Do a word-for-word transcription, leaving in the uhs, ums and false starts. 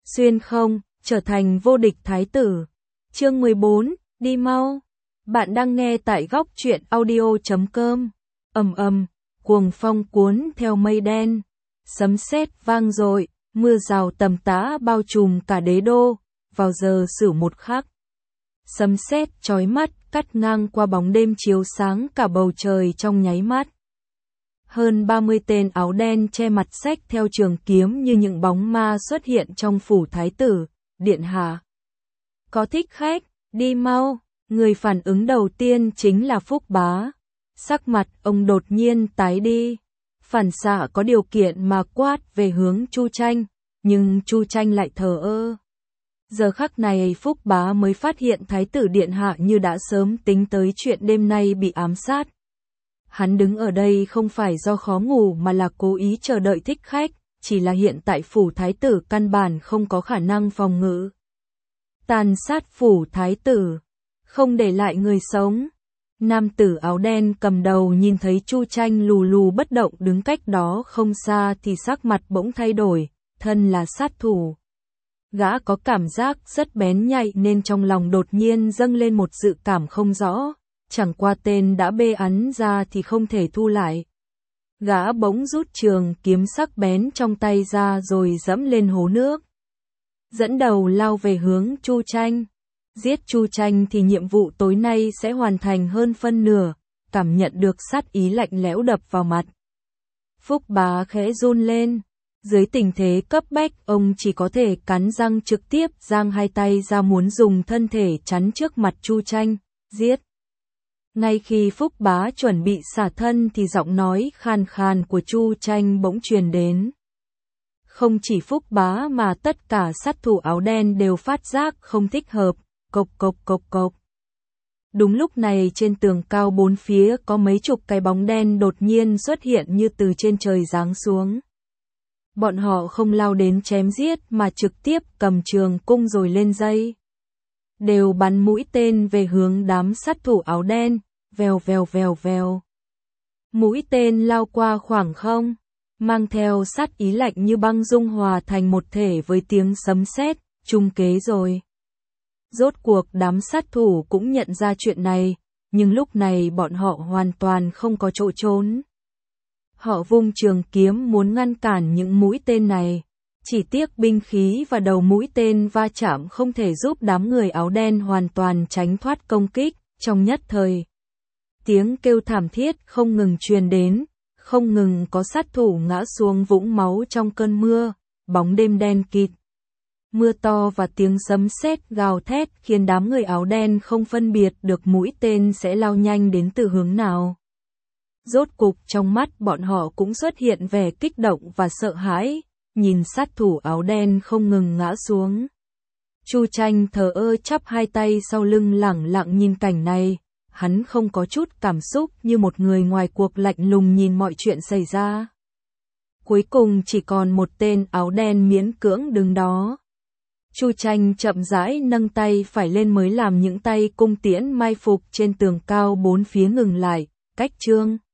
xuyên không, trở thành vô địch thái tử. Chương mười bốn, đi mau. Bạn đang nghe tại góc truyện audio chấm com. Ầm ầm, cuồng phong cuốn theo mây đen, sấm sét vang dội, mưa rào tầm tã bao trùm cả đế đô. Vào giờ sửu một khắc, sấm sét chói mắt cắt ngang qua bóng đêm chiếu sáng cả bầu trời trong nháy mắt. Hơn ba mươi tên áo đen che mặt xách theo trường kiếm như những bóng ma xuất hiện trong phủ thái tử, điện hạ. Có thích khách, đi mau. Người phản ứng đầu tiên chính là Phúc Bá. Sắc mặt ông đột nhiên tái đi, phản xạ có điều kiện mà quát về hướng Chu Tranh, nhưng Chu Tranh lại thờ ơ. Giờ khắc này Phúc Bá mới phát hiện thái tử điện hạ như đã sớm tính tới chuyện đêm nay bị ám sát. Hắn đứng ở đây không phải do khó ngủ mà là cố ý chờ đợi thích khách, chỉ là hiện tại phủ thái tử căn bản không có khả năng phòng ngự. Tàn sát phủ thái tử, không để lại người sống. Nam tử áo đen cầm đầu nhìn thấy Chu Tranh lù lù bất động đứng cách đó không xa thì sắc mặt bỗng thay đổi, thân là sát thủ. Gã có cảm giác rất bén nhạy nên trong lòng đột nhiên dâng lên một dự cảm không rõ, chẳng qua tên đã bê ắn ra thì không thể thu lại. Gã bỗng rút trường kiếm sắc bén trong tay ra rồi dẫm lên hố nước, dẫn đầu lao về hướng Chu Tranh. Giết Chu Tranh thì nhiệm vụ tối nay sẽ hoàn thành hơn phân nửa, cảm nhận được sát ý lạnh lẽo đập vào mặt. Phúc Bá khẽ run lên, dưới tình thế cấp bách ông chỉ có thể cắn răng trực tiếp giang hai tay ra muốn dùng thân thể chắn trước mặt Chu Tranh, giết. Ngay khi Phúc Bá chuẩn bị xả thân thì giọng nói khàn khàn của Chu Tranh bỗng truyền đến. Không chỉ Phúc Bá mà tất cả sát thủ áo đen đều phát giác không thích hợp, cộc cộc cộc cộc. Đúng lúc này trên tường cao bốn phía có mấy chục cái bóng đen đột nhiên xuất hiện như từ trên trời giáng xuống. Bọn họ không lao đến chém giết mà trực tiếp cầm trường cung rồi lên dây. Đều bắn mũi tên về hướng đám sát thủ áo đen, vèo vèo vèo vèo. Mũi tên lao qua khoảng không, mang theo sát ý lạnh như băng dung hòa thành một thể với tiếng sấm sét, trung kế rồi. Rốt cuộc đám sát thủ cũng nhận ra chuyện này, nhưng lúc này bọn họ hoàn toàn không có chỗ trốn. Họ vung trường kiếm muốn ngăn cản những mũi tên này, chỉ tiếc binh khí và đầu mũi tên va chạm không thể giúp đám người áo đen hoàn toàn tránh thoát công kích, trong nhất thời. Tiếng kêu thảm thiết không ngừng truyền đến, không ngừng có sát thủ ngã xuống vũng máu trong cơn mưa, bóng đêm đen kịt. Mưa to và tiếng sấm sét gào thét khiến đám người áo đen không phân biệt được mũi tên sẽ lao nhanh đến từ hướng nào. Rốt cục trong mắt bọn họ cũng xuất hiện vẻ kích động và sợ hãi, nhìn sát thủ áo đen không ngừng ngã xuống. Chu Tranh thờ ơ chắp hai tay sau lưng lẳng lặng nhìn cảnh này, hắn không có chút cảm xúc như một người ngoài cuộc lạnh lùng nhìn mọi chuyện xảy ra. Cuối cùng chỉ còn một tên áo đen miễn cưỡng đứng đó. Chu Tranh chậm rãi nâng tay phải lên mới làm những tay cung tiễn mai phục trên tường cao bốn phía ngừng lại, cách chương.